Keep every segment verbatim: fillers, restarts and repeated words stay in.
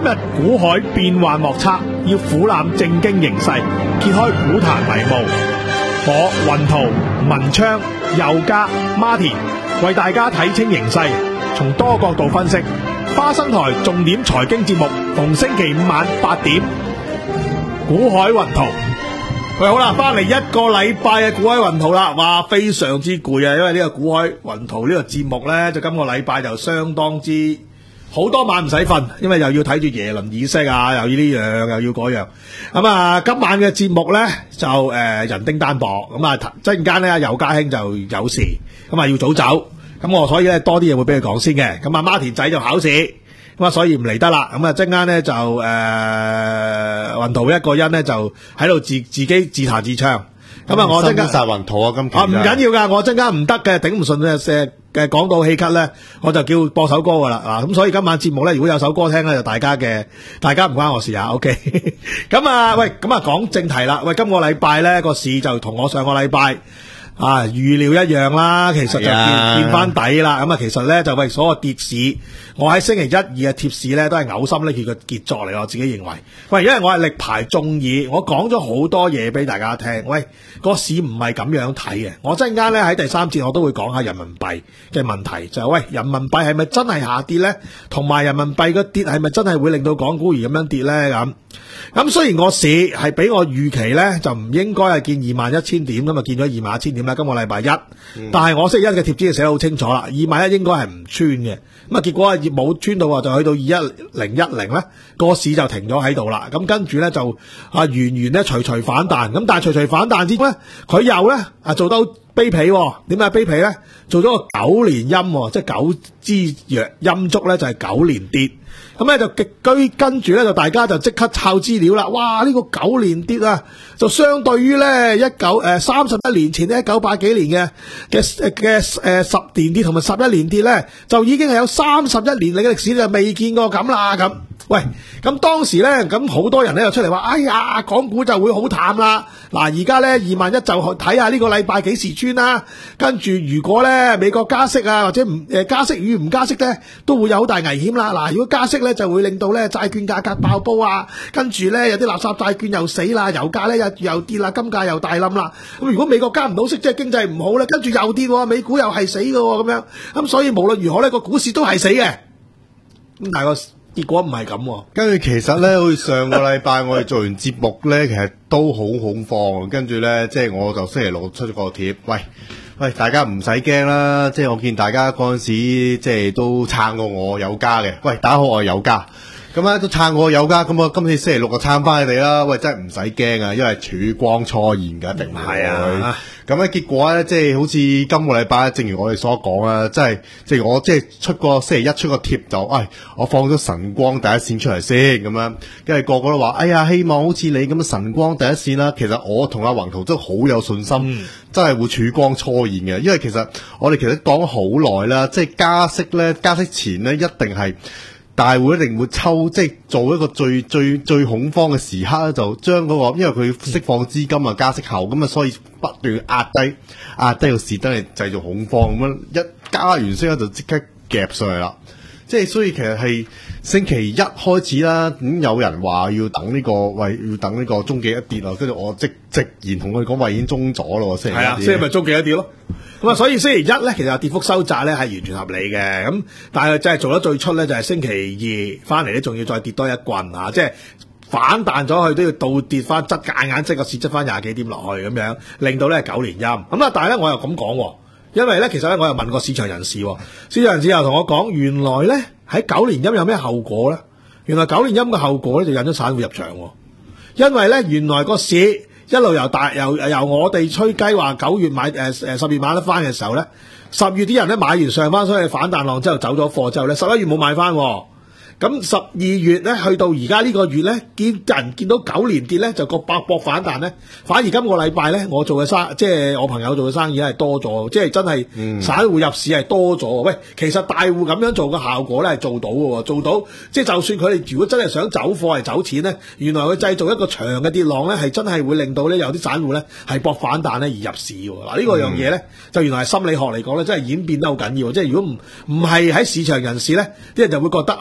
日股海變幻莫測，要俯瞰正經形勢，揭開股壇迷霧。我雲圖、文昌、佑嘉、Martin 為大家睇清形勢，從多角度分析。花生台重點財經節目，逢星期五晚八點，股海雲圖。喂，好啦，翻嚟一個禮拜嘅股海雲圖啦，哇，非常之攰啊！因為呢個股海雲圖呢個節目呢，就今個禮拜就相當之好多晚唔使瞓，因為又要睇住耶倫議息啊，又要呢樣又要嗰樣。咁啊，今晚嘅節目呢，就誒、呃、人丁單薄，咁啊陣間呢，尤家興就有事，咁啊要早走，咁我所以咧多啲嘢會俾佢講先嘅。咁啊，Martin仔就考試。咁啊，所以唔嚟得啦。咁啊，陣間咧就誒，雲圖一個人咧就喺度自自己自彈自唱。咁啊，我陣間殺雲圖啊，今期啊唔緊要噶，我陣間唔得嘅，頂唔順嘅，誒嘅講到氣咳咧，我就叫播首歌噶啦。啊，咁所以今晚節目咧，如果有首歌聽咧，就大家嘅，大家唔關我事啊。OK。咁啊，喂，咁啊講正題啦。喂，今個禮拜咧個市就同我上個禮拜啊預料一樣啦，其實就見見翻底啦。咁啊，其實咧就為所有跌市。我喺星期一、二嘅貼士咧，都係嘔心瀝血嘅傑作嚟，我自己認為。喂，因為我係力排眾議，我講咗好多嘢俾大家聽。喂，個市唔係咁樣睇嘅。我陣間咧喺第三節我都會講下人民幣嘅問題，就係、是、喂，人民幣係咪真係下跌咧？同埋人民幣個跌係咪真係會令到港股而咁樣跌咧？咁咁雖然個市係比我預期咧，就唔應該係見二萬一千點，咁啊見咗二萬一千點啦。今個禮拜一，嗯、但係我星期一嘅貼紙寫得好清楚啦，二萬一應該係唔穿嘅。咁啊，結果啊冇穿到，就去到二一零一零咧，個市就停咗喺度啦。咁跟住咧就啊，圓圓咧隨隨反彈。咁但係隨隨反彈之中咧，佢又咧啊做到卑鄙。點解卑鄙咧？做咗個九連陰，即係九支陽陰燭咧，就係九連跌。咁咧就極居跟住咧就大家就即刻抄資料啦。哇！呢、這個九連跌啊，就相對於咧一九誒三十一年前咧一九八幾年嘅嘅嘅誒十年跌同埋十一年跌咧，就已經係有三十一年嚟嘅歷史就未見過咁啦咁。喂，咁當時咧咁好多人咧就出嚟話，哎呀，港股就會好淡啦。嗱，而家咧二萬一就睇下呢個禮拜幾時穿啦。跟住如果咧美國加息啊，或者唔誒加息與唔加息咧，都會有好大危險啦。嗱，如果加息咧就會令到咧債券價格爆煲啊，跟住咧有啲垃圾債券又死啦，油價咧又又跌啦，金價又大冧啦。咁如果美國加唔到息，即係經濟唔好咧，跟住又跌，美股又係死嘅咁樣。咁所以無論如何咧，個股市都係死嘅。咁但係個結果唔係咁。 跟住其實咧，好似上個禮拜我哋做完節目咧，其實都好恐慌。跟住咧，即係我就星期六出咗個貼，喂喂，大家唔使驚啦。即係我見大家嗰陣時即係都撐過我有家嘅。喂，大家好，我係有家。咁咧都撐我有家，咁我今次星期六就撐翻你哋啦。喂，真係唔使驚啊，因為曙光初現㗎，一定係啊。咁咧結果咧，即係好似今個禮拜，正如我哋所講啦，即係即係我即係出個星期一出個貼就，唉、哎，我放咗晨光第一線出嚟先咁樣，跟住個個都話，哎呀，希望好似你咁嘅晨光第一線啦。其實我同阿宏圖都好有信心，嗯、真係會曙光初現嘅。因為其實我哋其實講咗好耐啦，即係加息咧，加息前咧一定係。大會一定會抽，即係做一個最最最恐慌嘅時刻咧，就將嗰、那個，因為佢釋放資金啊，加息後咁啊，所以不斷壓低壓低個市，真係製造恐慌咁樣，一加完息咧就即刻夾上嚟啦。即係所以其實係星期一開始啦，咁、嗯、有人話要等呢、這個喂，要等呢個終極一跌咯，跟住我即直言同佢講話已經中咗咯，星期一係啊，即係咪終極一跌咯？咁啊，所以星期一咧，其實跌幅收窄咧係完全合理嘅。咁但係真係做得最出咧，就係星期二翻嚟咧，仲要再跌多一棍啊！即係反彈咗去都要倒跌翻，側眼眼即個市側翻廿幾點落去咁樣，令到咧九連陰。咁啊，但係咧我又咁講，因為咧其實咧我又問過市場人士，市場人士又同我講，原來咧喺九連陰有咩後果咧？原來九連陰嘅後果咧就引咗散戶入場，因為咧原來個市。一路由大由由我哋吹雞話九月買誒誒十月買得翻嘅時候咧，十月啲人咧買完上翻所以反彈浪之後走咗貨之後咧，十一月冇買翻。咁十二月咧，去到而家呢個月咧，見人見到九連跌咧，就個百搏反彈咧，反而今個禮拜咧，我做嘅生即係我朋友做嘅生意係多咗，即係真係散戶入市係多咗。喂，其實大戶咁樣做嘅效果咧係做到嘅，做到即係就算佢哋如果真係想走貨係走錢咧，原來佢製造一個長嘅跌浪咧，係真係會令到咧有啲散戶咧係搏反彈咧而入市喎。嗱、這個、呢個樣嘢咧，就原來係心理學嚟講咧，真係演變得好緊要。即係如果唔唔係喺市場人士咧，啲人就會覺得，唉。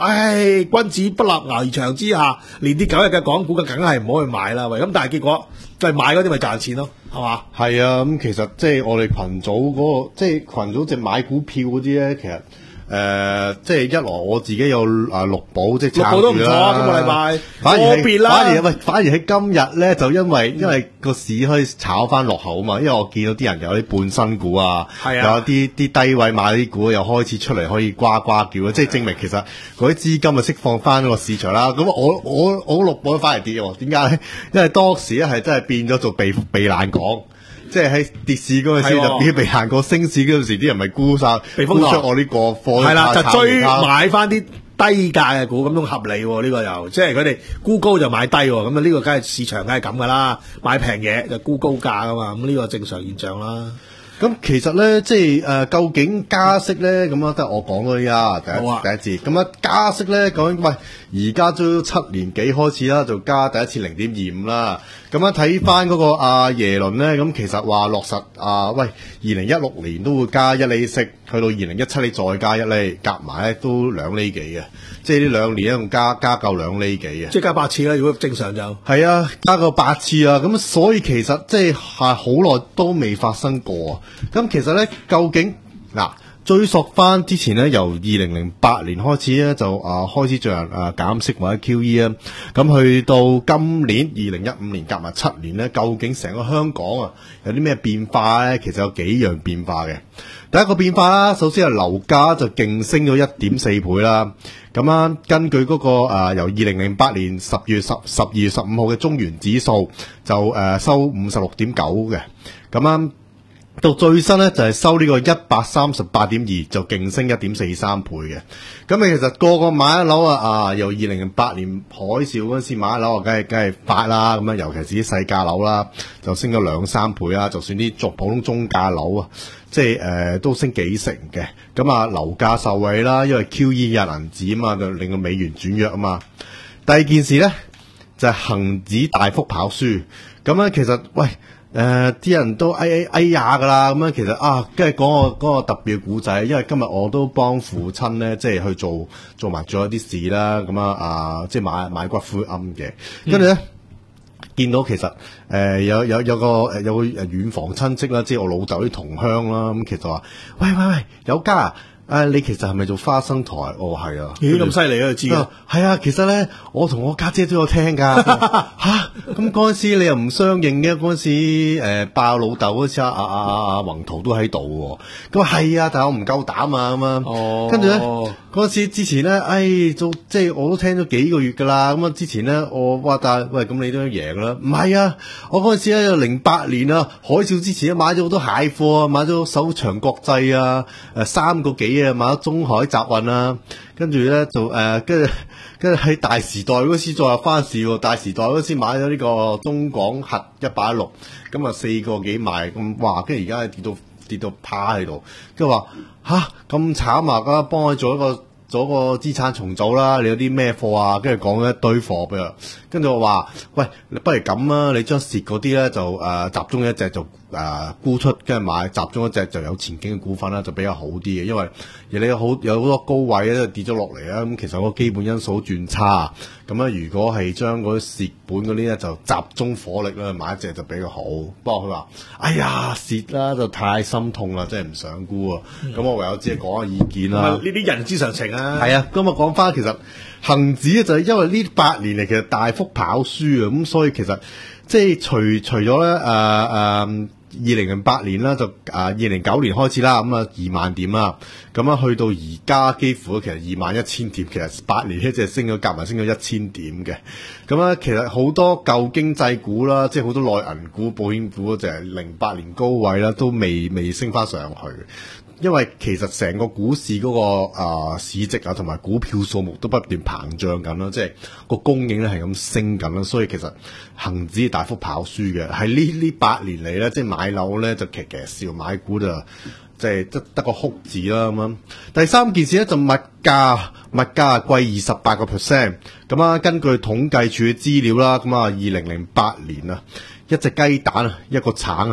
唉，君子不立危牆之下，連跌九日嘅港股嘅梗係唔好去買啦。喂，咁但係結果就係買嗰啲咪賺錢咯，係嘛？ 係啊，咁其實即係我哋群組嗰、個，即係群組即係買股票嗰啲咧，其實。誒、呃，即係一來我自己有啊六寶，即係六寶都唔錯啊！今個禮拜反而個別啦， 反而喂，反而喺今日咧，就因為、嗯、因為個市可以炒翻落口啊嘛，因為我見到啲人有啲半新股啊， 係啊， 有啲啲低位買啲股又開始出嚟可以呱呱叫啊，即係證明其實嗰啲資金啊釋放翻個市場啦。咁我我我六寶反而跌喎，點解咧？因為當時咧係真係變咗做避避難港。即係喺跌市嗰陣時就變避難港，升市嗰陣時啲人咪沽晒，沽出我呢個貨。 係啦，就追買翻啲低價嘅股，咁都合理喎。呢、呢個又即係佢哋沽高就買低喎。咁啊呢個梗係市場梗係咁噶啦，買平嘢就沽高價噶嘛。咁呢個正常現象啦。 咁其實咧，即係誒、呃，究竟加息咧，咁啊，得我講嗰啲啊，第一、啊、第一節。咁啊，加息咧，講喂，而家都七年幾開始啦，就加第一次零點二五啦。咁啊，睇翻嗰個阿耶倫咧，咁其實話落實啊，喂，二零一六年都會加一厘息，去到二零一七年再加一厘，夾埋咧都兩厘幾嘅，即係呢兩年一共加加夠兩厘幾嘅， 即係加八次啦。如果正常就係啊，加個八次啊，咁所以其實即係係好耐都未發生過啊。咁其實咧，究竟嗱？追溯翻之前咧，由二零零八年開始咧，就啊開始進行啊減息或者 Q E 啊，咁去到今年二零一五年夾埋七年咧，究竟成個香港啊有啲咩變化咧？其實有幾樣變化嘅。第一個變化啦，首先係樓價就勁升咗一點四倍啦。咁啊，根據嗰、那個啊由二零零八年十月十十二月十五號嘅中原指數就誒、啊、收五十六點九嘅，咁啊。到最新咧就係、是、收呢個一百三十八點二，就勁升一點四三倍嘅。咁你其實個個買一樓啊，啊由二零零八年海嘯嗰陣時買一樓啊，梗係梗係發啦。咁啊，尤其是啲細價樓啦，就升咗兩三倍啦。就算啲作普通中價樓啊，即係誒、呃、都升幾成嘅。咁啊，樓價受惠啦，因為 Q E 印銀紙啊嘛，就令個美元轉弱啊嘛。第二件事咧就係、是、恆指大幅跑輸。咁咧其實喂。誒，啲、呃、人都哎哎哎呀噶啦，咁樣其實啊，跟住講個嗰個特別嘅故仔，因為今日我都幫父親咧，即係去做做埋咗一啲事啦，咁啊啊，即係買買骨灰龕嘅，跟住咧見到其實誒、呃、有有有個誒有個誒遠房親戚啦，即係我老豆啲同鄉啦，咁其實話喂喂喂，有家。啊！你其實係咪做花生台？哦，係啊！ 咦，咁犀利啊！知啊， 係啊！其實咧，我同我家姐都有聽㗎。嚇！咁嗰陣時你又唔相認嘅，嗰陣時誒爆老豆嗰時阿阿阿阿宏圖都喺度喎。咁啊係啊，但係我唔夠膽啊咁啊。哦。跟住咧，嗰陣時之前咧，誒做即係我都聽咗幾個月㗎啦。咁啊之前咧，我話但係喂咁你都贏啦。唔係啊，我嗰陣時咧零八年啊海嘯之前咧買咗好多蟹貨啊，買咗首長國際啊，誒三個幾。買咗中海集運啊，跟住咧就誒，跟住跟住喺大時代嗰時再入翻市喎。大時代嗰時買咗呢個中港核一百一六，咁啊四個幾賣咁，哇！跟住而家跌到跌到趴喺度，跟住話吓咁慘啊！咁幫佢做一個做一個資產重組啦。你有啲咩貨啊？跟住講一堆貨俾佢，跟住我話喂，不如咁啊，你將蝕嗰啲咧就誒、呃、集中一隻就。誒沽出，跟住買集中一隻就有前景嘅股份啦，就比較好啲嘅。因為而你有好有好多高位咧跌咗落嚟啦，咁其實個基本因素轉差。咁咧，如果係將嗰啲蝕本嗰啲咧，就集中火力啦，買一隻就比較好。不過佢話：哎呀蝕啦，就太心痛啦，真係唔想沽啊！咁、嗯、我唯有只係講下意見啦。 呢啲人之常情啊。係啊，咁啊講翻其實恆指咧就係因為呢八年嚟其實大幅跑輸啊，咁所以其實即係除除咗咧誒誒。呃呃二零零八年啦，就啊二零九年開始啦，咁啊二萬點啦，咁啊去到而家幾乎其實二萬一千點，其實八年咧即係升咗夾埋升咗一千點嘅，咁啊其實好多舊經濟股啦，即係好多內銀股、保險股就係零八年高位啦，都未未升翻上去。因為其實成個股市嗰、那個啊、呃、市值啊同埋股票數目都不斷膨脹緊啦，即係個供應咧係咁升緊啦，所以其實恆指大幅跑輸嘅。喺呢呢八年嚟咧，即係買樓咧就騎騎笑，買股就即係得得個哭字啦咁樣。第三件事咧就物價，物價貴二十八個 percent。咁啊，根據統計處嘅資料啦，咁啊二零零八年啊，一隻雞蛋啊，一個橙啊。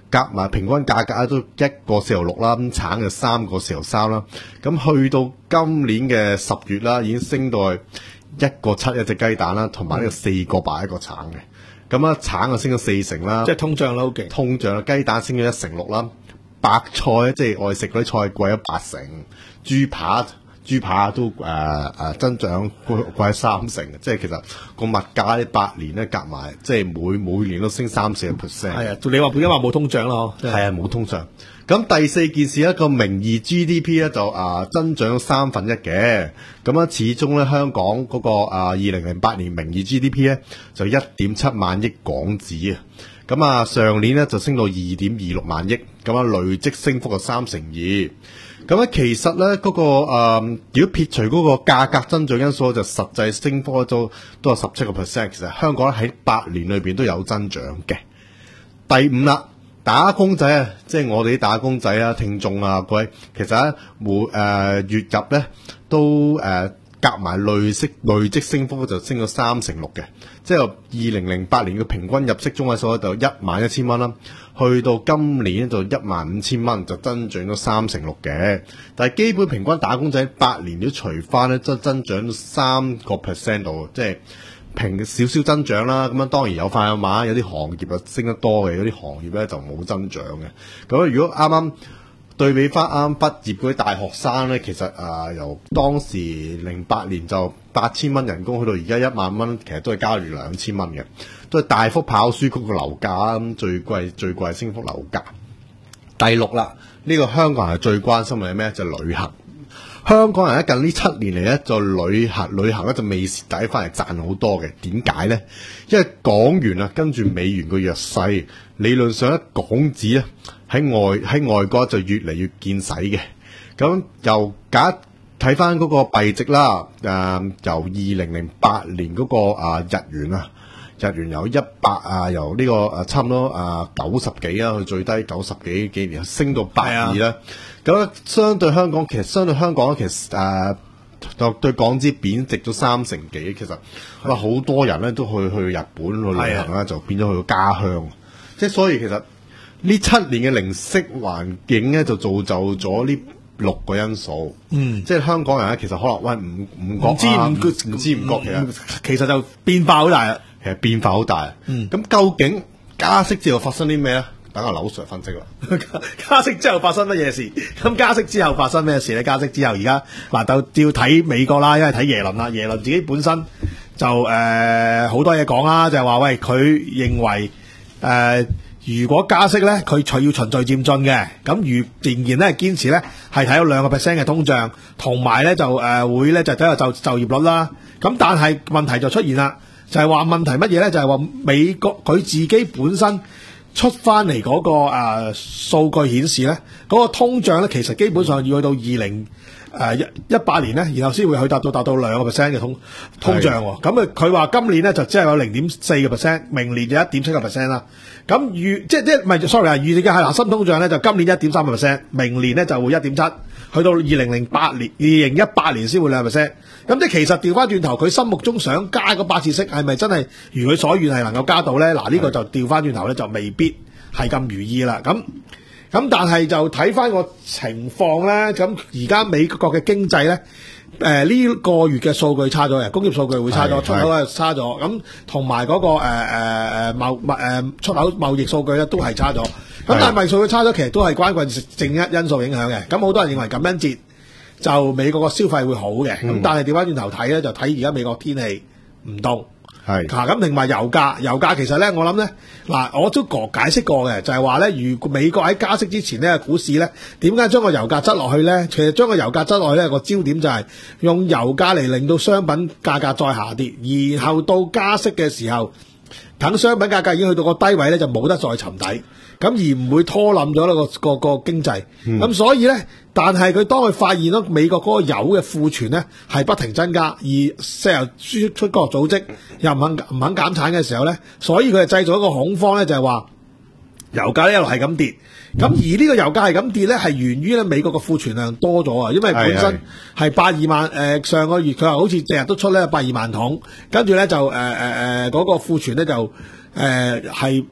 夾埋平均價格都一個四毫六啦，咁橙就三個四毫三啦。咁去到今年嘅十月啦，已經升到去一個七一隻雞蛋啦，同埋呢個四個八一個橙嘅。咁啊，橙就升咗四成啦， 即係通脹啦，好勁。 通脹啦，雞蛋升咗一成六啦，白菜即係外食嗰啲菜貴咗八成，豬扒豬扒都誒誒、呃、增長貴貴咗三成，即係其實個物價呢八年咧夾埋，即係每每年都升三四個 percent。 係啊，你話本身話冇通脹咯， 係啊，冇通脹。咁第四件事一個名義 G D P 咧就啊、呃、增長三分一嘅，咁啊始終咧香港嗰、那個啊二零零八年名義 G D P 咧就一點七萬億港紙啊，咁啊上年咧就升到二點二六萬億，咁啊累積升幅就三成二。咁咧其實咧嗰、那個誒、呃，如果撇除嗰個價格增長因素，就實際升幅都都有十七個 percent。其實香港咧喺八年裏邊都有增長嘅。第五啦。打工仔啊，即係我哋啲打工仔啊，聽眾啊，各位，其實咧每誒月入咧都誒夾埋累積累積升幅就升咗三成六嘅，即係二零零八年嘅平均入息中位數就一萬一千蚊啦，去到今年就一萬五千蚊，就增長咗三成六嘅。但係基本平均打工仔八年都除翻咧，增增長咗三個 percent 度，即係。平少少增長啦，咁樣當然有快有慢，有啲行業啊升得多嘅，有啲行業咧就冇增長嘅。咁如果啱啱對比翻啱畢業嗰啲大學生咧，其實啊、呃、由當時零八年就八千蚊人工，去到而家一萬蚊，其實都係加住兩千蚊嘅，都係大幅跑輸嗰個樓價。咁最貴最貴升幅樓價。第六啦，呢、這個香港人係最關心嘅係咩？就係、旅行。香港人咧近呢七年嚟咧就旅行旅行咧就未蝕底，翻嚟賺好多嘅。點解咧？因為港元啊跟住美元個弱勢，理論上咧港紙咧喺外喺外國就越嚟越見使嘅。咁由假睇翻嗰個幣值啦，誒、呃、由二零零八年嗰、那個啊、呃、日元啊，日元由一百啊由呢、這個誒差唔多啊九十幾啊去最低九十幾幾年升到百二啦。咁相對香港，其實相對香港咧，其實誒就、呃、對港紙貶值咗三成幾。其實哇，好多人咧都去去日本去旅行啦，就變咗去到家鄉。即係所以其實呢七年嘅零息環境咧，就造就咗呢六個因素。嗯，即係香港人咧，其實可能喂唔唔覺啊，唔知唔覺其實其實就變化好大啦。 其實變化好大。嗯，咁究竟加息之後發生啲咩咧？等阿劉 Sir 分析啦。 加息之後發生乜嘢事？咁加息之後發生咩事咧？加息之後而家嗱就要睇美國啦，因為睇耶倫啦。耶倫自己本身就誒好、呃、多嘢講啦，就係、是、話喂，佢認為誒、呃、如果加息咧，佢除要循序漸進嘅。咁如仍然咧堅持咧係睇到兩個 percent 嘅通脹，同埋咧就誒、呃、會咧就睇下就就業率啦。咁但係問題就出現啦，就係、是、話問題乜嘢咧？就係、是、話美國佢自己本身。出翻嚟嗰個誒數據顯示咧，嗰、那個通脹咧其實基本上要去到二零誒一一八年咧，然後先會去達到達到兩個 percent 嘅通通脹喎。咁啊，佢話今年咧就只係有零點四個 percent，明年就一點七個 percent 啦。咁預即係即係唔係 sorry 啊，預計嘅係嗱新通脹咧就今年一點三個 percent，明年咧就會一點七，去到二零零八年二零一八年先會兩個 percent。咁即係其實調翻轉頭，佢心目中想加嗰八次息係咪真係如佢所願係能夠加到咧？嗱、這、呢個就調翻轉頭咧就未必係咁如意啦。咁咁但係就睇翻個情況咧，咁而家美國嘅經濟咧，誒、呃、呢、這個月嘅數據差咗嘅，工業數據會差咗，出口咧差咗，咁同埋嗰個誒誒誒貿貿誒出口貿易數據咧都係差咗。咁但係貿易數據差咗，其實都係關鍵正一因素影響嘅。咁好多人認為感恩節就美國個消費會好嘅，咁、嗯、但係調翻轉頭睇咧，就睇而家美國天氣唔凍，係嗱咁，同埋油價，油價其實咧，我諗咧嗱，我都講解釋過嘅，就係話咧，如果美國喺加息之前咧，股市咧點解將個油價質落去咧？其實將個油價質落去咧，個焦點就係用油價嚟令到商品價格再下跌，然後到加息嘅時候，等商品價格已經去到個低位咧，就冇得再沉底。咁而唔會拖冧咗呢個個個經濟，咁、嗯、所以咧，但係佢當佢發現到美國嗰個油嘅庫存咧係不停增加，而石油輸出國組織又唔肯唔肯減產嘅時候咧，所以佢就製造一個恐慌咧，就係話油價一路係咁跌，咁、嗯、而呢個油價係咁跌咧，係源於咧美國嘅庫存量多咗啊，因為本身係八二萬誒、呃、上個月佢話好似成日都出咧八二萬桶，跟住咧就誒誒誒嗰個庫存咧就誒係。呃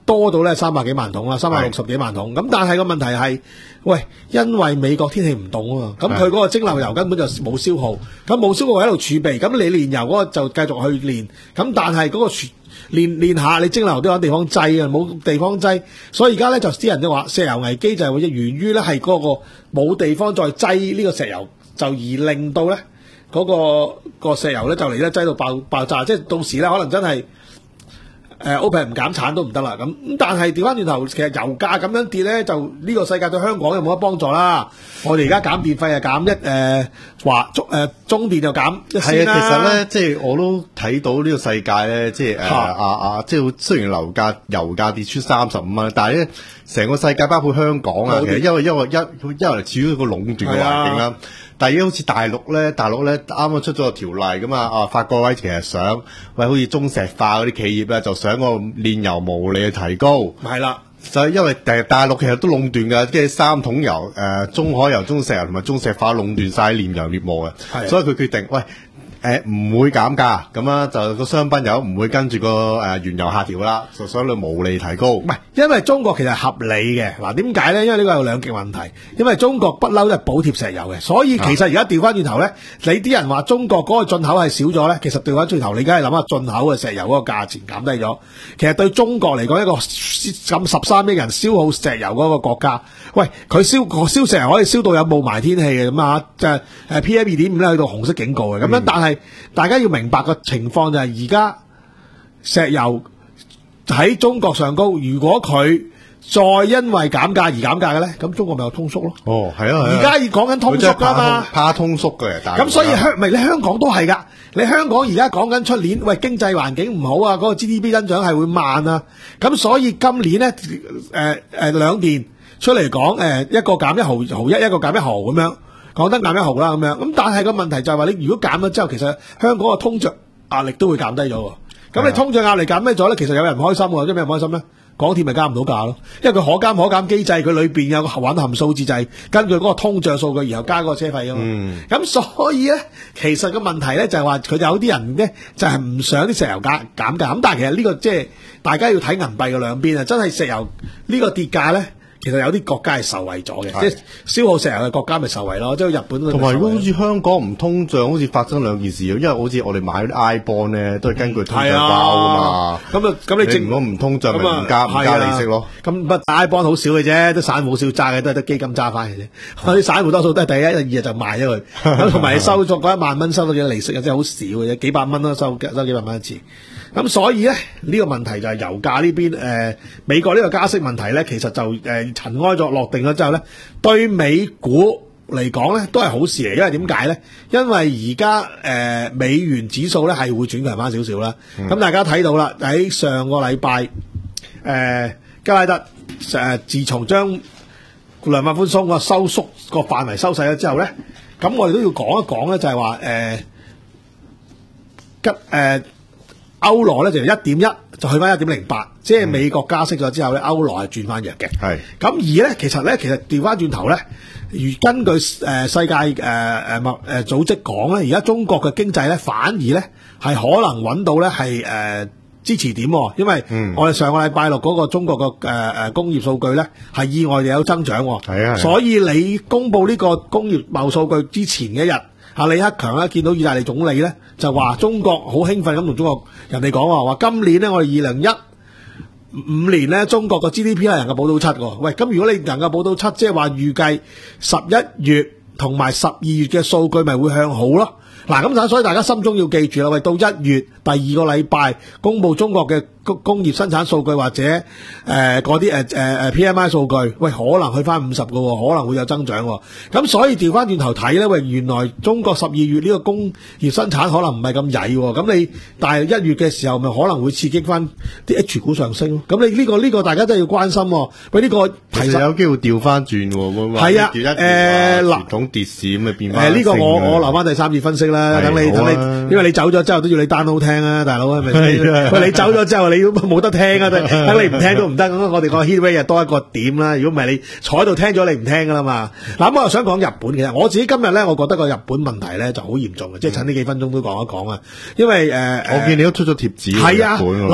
多到咧三百幾萬桶啦，三百六十幾萬桶。咁但係個問題係，喂，因為美國天氣唔凍啊嘛，咁佢嗰個蒸餾油根本就冇消耗，咁冇消耗喺度儲備，咁你煉油嗰個就繼續去煉，咁但係嗰個煉煉下你蒸餾油都有地方擠啊，冇地方擠，所以而家咧就啲人就話石油危機就係會源於咧係嗰個冇地方再擠呢個石油，就而令到咧嗰個個石油咧就嚟咧擠到爆爆炸，即係到時咧可能真係。誒 OPEC 唔減產都唔得啦，咁咁但係調翻轉頭，其實油價咁樣跌咧，就呢個世界對香港有冇得幫助啦？我哋而家減電費啊，減一誒華中誒中電就減一先啦。 係啊，其實咧，即係我都睇到呢個世界咧，即係誒啊啊，即係雖然樓價油價跌出三十五蚊，但係咧成個世界包括香港啊，其實因為因為一因為處於一個壟斷嘅環境啦。但係而家好似大陸咧，大陸咧啱啱出咗個條例咁啊，啊發改委其實想喂，好似中石化嗰啲企業咧，就想個煉油毛利去提高。 係啦， 就係因為誒大陸其實都壟斷㗎，即係三桶油、誒、呃、中海油、中石油同埋中石化壟斷晒煉油業務嘅，所以佢決定喂。誒唔會減價，咁啊就個商品油唔會跟住個誒原油下調啦，就所以你毛利提高。唔係，因為中國其實合理嘅。嗱點解咧？因為呢個有兩極問題。因為中國不嬲都係補貼石油嘅，所以其實而家調翻轉頭咧，你啲人話中國嗰個進口係少咗咧，其實調翻轉頭，你梗係諗下進口嘅石油嗰個價錢減低咗。其實對中國嚟講，一個咁十三億人消耗石油嗰個國家，喂，佢燒燒石油可以燒到有霧霾天氣嘅咁啊，即係誒 P M 二點五咧去到紅色警告嘅咁樣，但係大家要明白個情況就係而家石油喺中國上高，如果佢再因為減價而減價嘅咧，咁中國咪有通縮咯。 哦，係啊， 而家要講緊通縮噶嘛， 怕通縮嘅。 咁所以香咪你香港都係噶，你香港而家講緊出年，喂經濟環境唔好啊，嗰、那個 G D P 增長係會慢啊，咁所以今年咧誒誒兩電出嚟講誒一個減一毫毫一，一個減一毫咁樣。講得減一毫啦咁樣，咁但係個問題就係話你如果減咗之後，其實香港嘅通脹壓力都會減低咗喎。咁你通脹壓力減低咗咧，其實有人唔開心喎，即係咩唔開心咧？港鐵咪加唔到價咯，因為佢可減可減機制，佢裏邊有個蘊含數字，就係根據嗰個通脹數據，然後加嗰個車費啊嘛。咁、嗯、所以咧，其實個問題咧就係話佢有啲人咧就係唔想啲石油價減價，咁但係其實呢個即係大家要睇銀幣嘅兩邊啊，真係石油呢個跌價咧。其實有啲國家係受惠咗嘅，即係消耗石油嘅國家咪受惠咯，即係日本。 同埋如果好似香港唔通脹，好似發生兩件事，因為好似我哋買嗰啲 I bond 咧，都係根據通脹包噶嘛。咁啊，咁你政府唔通脹咪唔加唔加利息咯？咁不 I bond 好少嘅啫，都散戶少揸嘅，都係得基金揸翻嘅啫。啲散戶多數都係第一、第二日就賣咗佢。咁同埋你收咗嗰一萬蚊收到幾多利息啊？真係好少嘅啫，幾百蚊咯，收收幾百蚊一次。咁所以咧，呢、這個問題就係油價呢邊誒美國呢個加息問題咧，其實就誒、呃、塵埃咗落定咗之後咧，對美股嚟講咧都係好事嚟，因為點解咧？因為而家誒美元指數咧係會轉強翻少少啦。咁、嗯、大家睇到啦，喺上個禮拜誒加拉德誒、呃、自從將量化寬鬆個收縮個範圍收細咗之後咧，咁我哋都要講一講咧，就係話誒吉誒。呃歐羅咧就由一點一就去翻一點零八，即係美國加息咗之後咧，歐羅係轉翻弱嘅。係咁而咧，其實咧，其實調翻轉頭咧，如根據誒、呃、世界誒誒貿誒組織講咧，而家中國嘅經濟咧反而咧係可能揾到咧係誒支持點，因為我哋上個禮拜六嗰個中國嘅誒誒工業數據咧係意外地有增長。係啊，所以你公布呢個工業貿數據之前嘅一日。阿李克強咧見到意大利總理咧就話中國好興奮咁同中國人哋講話，話今年咧我哋二零一五年咧中國個 G D P 係能夠保到七喎。喂，咁如果你能夠保到七，即係話預計十一月同埋十二月嘅數據咪會向好咯。嗱，咁所以大家心中要記住啦，喂，到一月第二個禮拜公布中國嘅工工業生產數據或者誒嗰啲誒誒誒 P M I 數據，喂，可能去翻五十嘅，可能會有增長。咁所以調翻轉頭睇咧，喂，原來中國十二月呢個工業生產可能唔係咁曳，咁你但係一月嘅時候咪可能會刺激翻啲 H 股上升咯。咁你呢個呢個大家真係要關心。喂，呢個其實有機會調翻轉喎，會唔會？係啊，誒嗱，傳統跌市咁咪變翻。誒呢個我我留翻第三節分析啦。等你等你，因為你走咗之後都要你 download 聽啊，大佬係咪先？喂，你走咗之後你都冇得聽啊，等你唔聽都唔得。咁我哋個 hit rate 多一個點啦。如果唔係你坐喺度聽咗你唔聽噶啦嘛。嗱，咁我又想講日本嘅，我自己今日咧，我覺得個日本問題咧就好嚴重嘅，即係趁呢幾分鐘都講一講啊。因為誒、呃，我見你都出咗貼紙。係啊，嗱，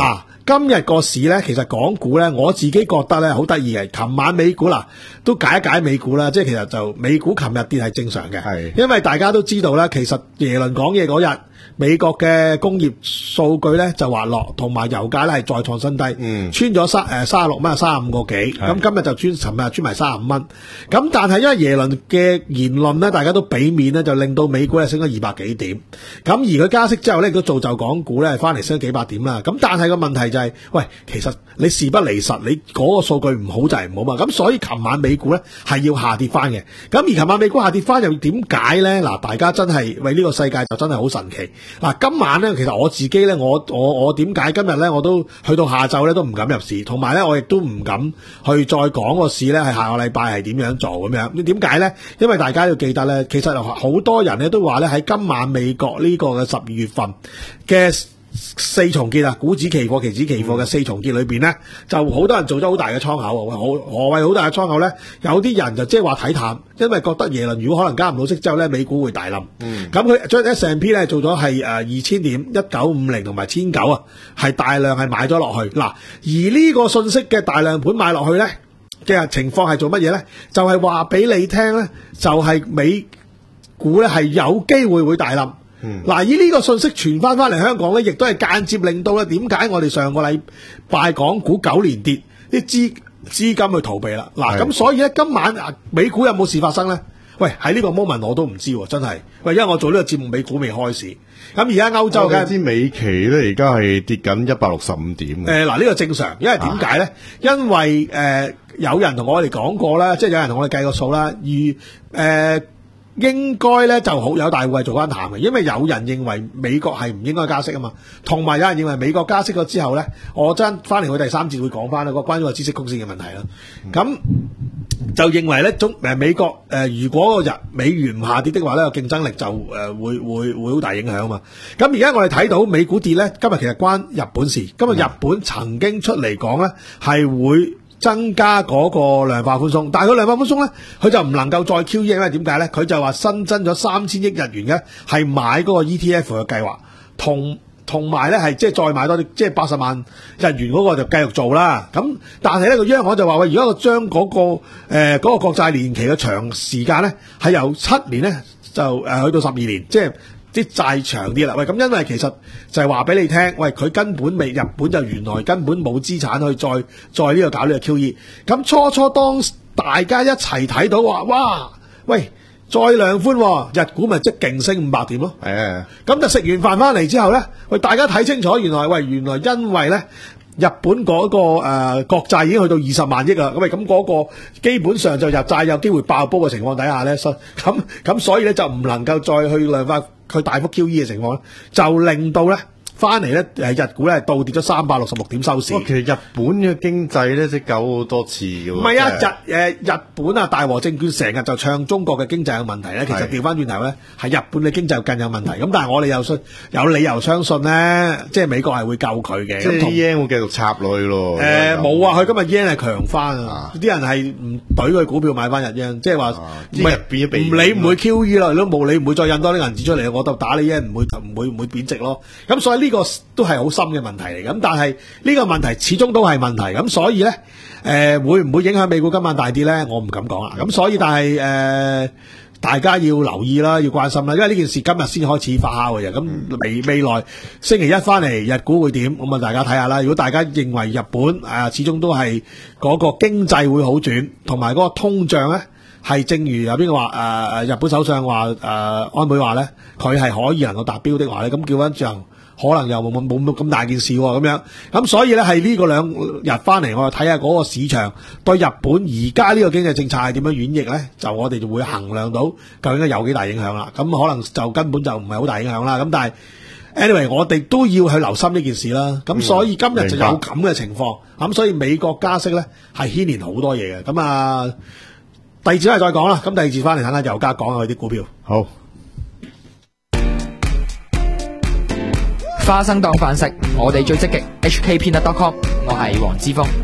今日個市咧，其實港股咧，我自己覺得咧好得意嘅。琴晚美股嗱都解一解美股啦，即係其實就美股琴日跌係正常嘅， 係因為大家都知道啦，其實耶倫講嘢嗰日，美國嘅工業數據咧就滑落，同埋油價咧係再創新低， 嗯穿咗三誒三十六蚊、三十五個幾，咁今日就穿，尋日穿埋三十五蚊。咁但係因為耶倫嘅言論咧，大家都俾面咧，就令到美股咧升咗二百幾點。咁而佢加息之後咧，亦都造就港股咧翻嚟升咗幾百點啦。咁但係個問題就係、是，喂，其實你事不離實，你嗰個數據唔好就係唔好嘛。咁所以琴晚美股咧係要下跌翻嘅。咁而琴晚美股下跌翻又點解咧？嗱，大家真係為呢個世界就真係好神奇。嗱，今晚咧其實我自己咧，我我我點解今日咧我都去到下晝咧都唔敢入市，同埋咧我亦都唔敢去再講個市咧係下個禮拜係點樣做咁樣。你點解咧？因為大家要記得咧，其實好多人咧都話咧喺今晚美國呢個嘅十二月份嘅四重結啊，股指期貨、期指期貨嘅四重結裏邊咧，就好多人做咗好大嘅倉口。好何謂好大嘅倉口咧？有啲人就即係話睇淡，因為覺得耶倫如果可能加唔到息之後咧，美股會大冧。咁佢將 S and P 咧做咗係誒二千點、一九五零同埋千九啊，係大量係買咗落去。嗱，而呢個信息嘅大量盤買落去咧嘅情況係做乜嘢咧？就係話俾你聽咧，就係、是、美股咧係有機會會大冧。嗱、嗯，以呢個信息傳翻翻嚟香港咧，亦都係間接令到咧，點解我哋上個禮拜港股九連跌，啲資資金去逃避啦。嗱，咁所以咧，今晚啊，美股有冇事發生咧？喂，喺呢個 moment 我都唔知喎，真係。喂，因為我做呢個節目，美股未開市。咁而家歐洲嘅啲美期咧，而家係跌緊一百六十五點。誒、 呃，嗱，呢個正常，因為點解咧？因為誒、呃、有人同我哋講過啦，即係有人同我哋計個數啦，而誒。呃應該咧就好有大戶係做翻淡嘅，因為有人認為美國係唔應該加息啊嘛，同埋有人認為美國加息咗之後咧，我真翻嚟佢第三節會講翻啦，個關於個孳息曲線嘅問題啦。咁、嗯、就認為咧，中誒美國誒、呃、如果個日美元唔下跌的話咧，個競爭力就誒、呃、會會會好大影響啊嘛。咁而家我哋睇到美股跌咧，今日其實關日本事，今日日本曾經出嚟講咧係會增加嗰個量化寬鬆，但係佢量化寬鬆咧，佢就唔能夠再 Q E， 因為點解咧？佢就話新增咗三千億日元嘅係買嗰個 E T F 嘅計劃，同同埋咧係即係再買多啲，即係八十萬日元嗰個就繼續做啦。咁但係咧個央行就話喂，而家個將嗰個誒嗰、呃嗰個國債年期嘅長時間咧係由七年咧就誒、呃、去到十二年，即係。啲債長啲啦，喂，咁因為其實就係話俾你聽，喂，佢根本未日本就原來根本冇資產去再再呢個搞呢個 Q E， 咁初初當大家一齊睇到話，哇，喂，再量寬，日股咪即係勁升五百點咯，係啊，咁就食完飯翻嚟之後咧，喂，大家睇清楚，原來喂，原來因為咧。日本嗰、那個誒、呃、國債已經去到二十萬億啦，咁咪咁嗰個基本上就日債有機會爆煲嘅情況底下咧，咁咁所以咧就唔能夠再去量化佢大幅 Q E 嘅情況咧，就令到咧翻嚟咧誒日股咧倒跌咗三百六十六點收市。 其實日本嘅經濟咧即係搞好多次嘅喎。唔係啊，日誒日本啊，大和證券成日就唱中國嘅經濟有問題咧，其實調翻轉頭咧係日本嘅經濟更有問題。咁但係我哋又信有理由相信咧，即係美國係會救佢嘅。 即係 yen 會繼續插落去咯。 誒冇啊，佢今日 yen 係強翻啊！啲人係唔懟佢股票買翻日 yen，即係話唔係唔理唔會 Q E 咯，都冇理唔會再印多啲銀紙出嚟，我就打你 yen 唔會唔會唔會貶值咯。咁所以呢個都係好深嘅問題嚟。咁但係呢個問題始終都係問題。咁所以咧，誒、呃、會唔會影響美股今晚大跌咧？我唔敢講啦。咁所以但係誒、呃，大家要留意啦，要關心啦，因為呢件事今日先開始發酵嘅。咁未未來星期一翻嚟日股會點？咁啊，大家睇下啦。如果大家認為日本誒、呃、始終都係嗰個經濟會好轉，同埋嗰個通脹咧係正如有邊個話誒誒日本首相話誒、呃、安倍話咧，佢係可以能夠達標的話咧，咁叫翻上。可能又冇冇冇咁大件事喎、哦，咁樣咁所以咧係呢個兩日翻嚟，我哋睇下嗰個市場對日本而家呢個經濟政策係點樣演繹咧，就我哋就會衡量到究竟有幾大影響啦。咁可能就根本就唔係好大影響啦。咁但係 anyway，我哋都要去留心呢件事啦。咁所以今日就有咁嘅情況，咁、嗯、所以美國加息咧係牽連好多嘢嘅。咁啊，第二節係再講啦。咁第二節翻嚟睇下油價講下佢啲股票。 好。 花生當飯食，我哋最積極。H K Peanut dot com， 我係黃之鋒。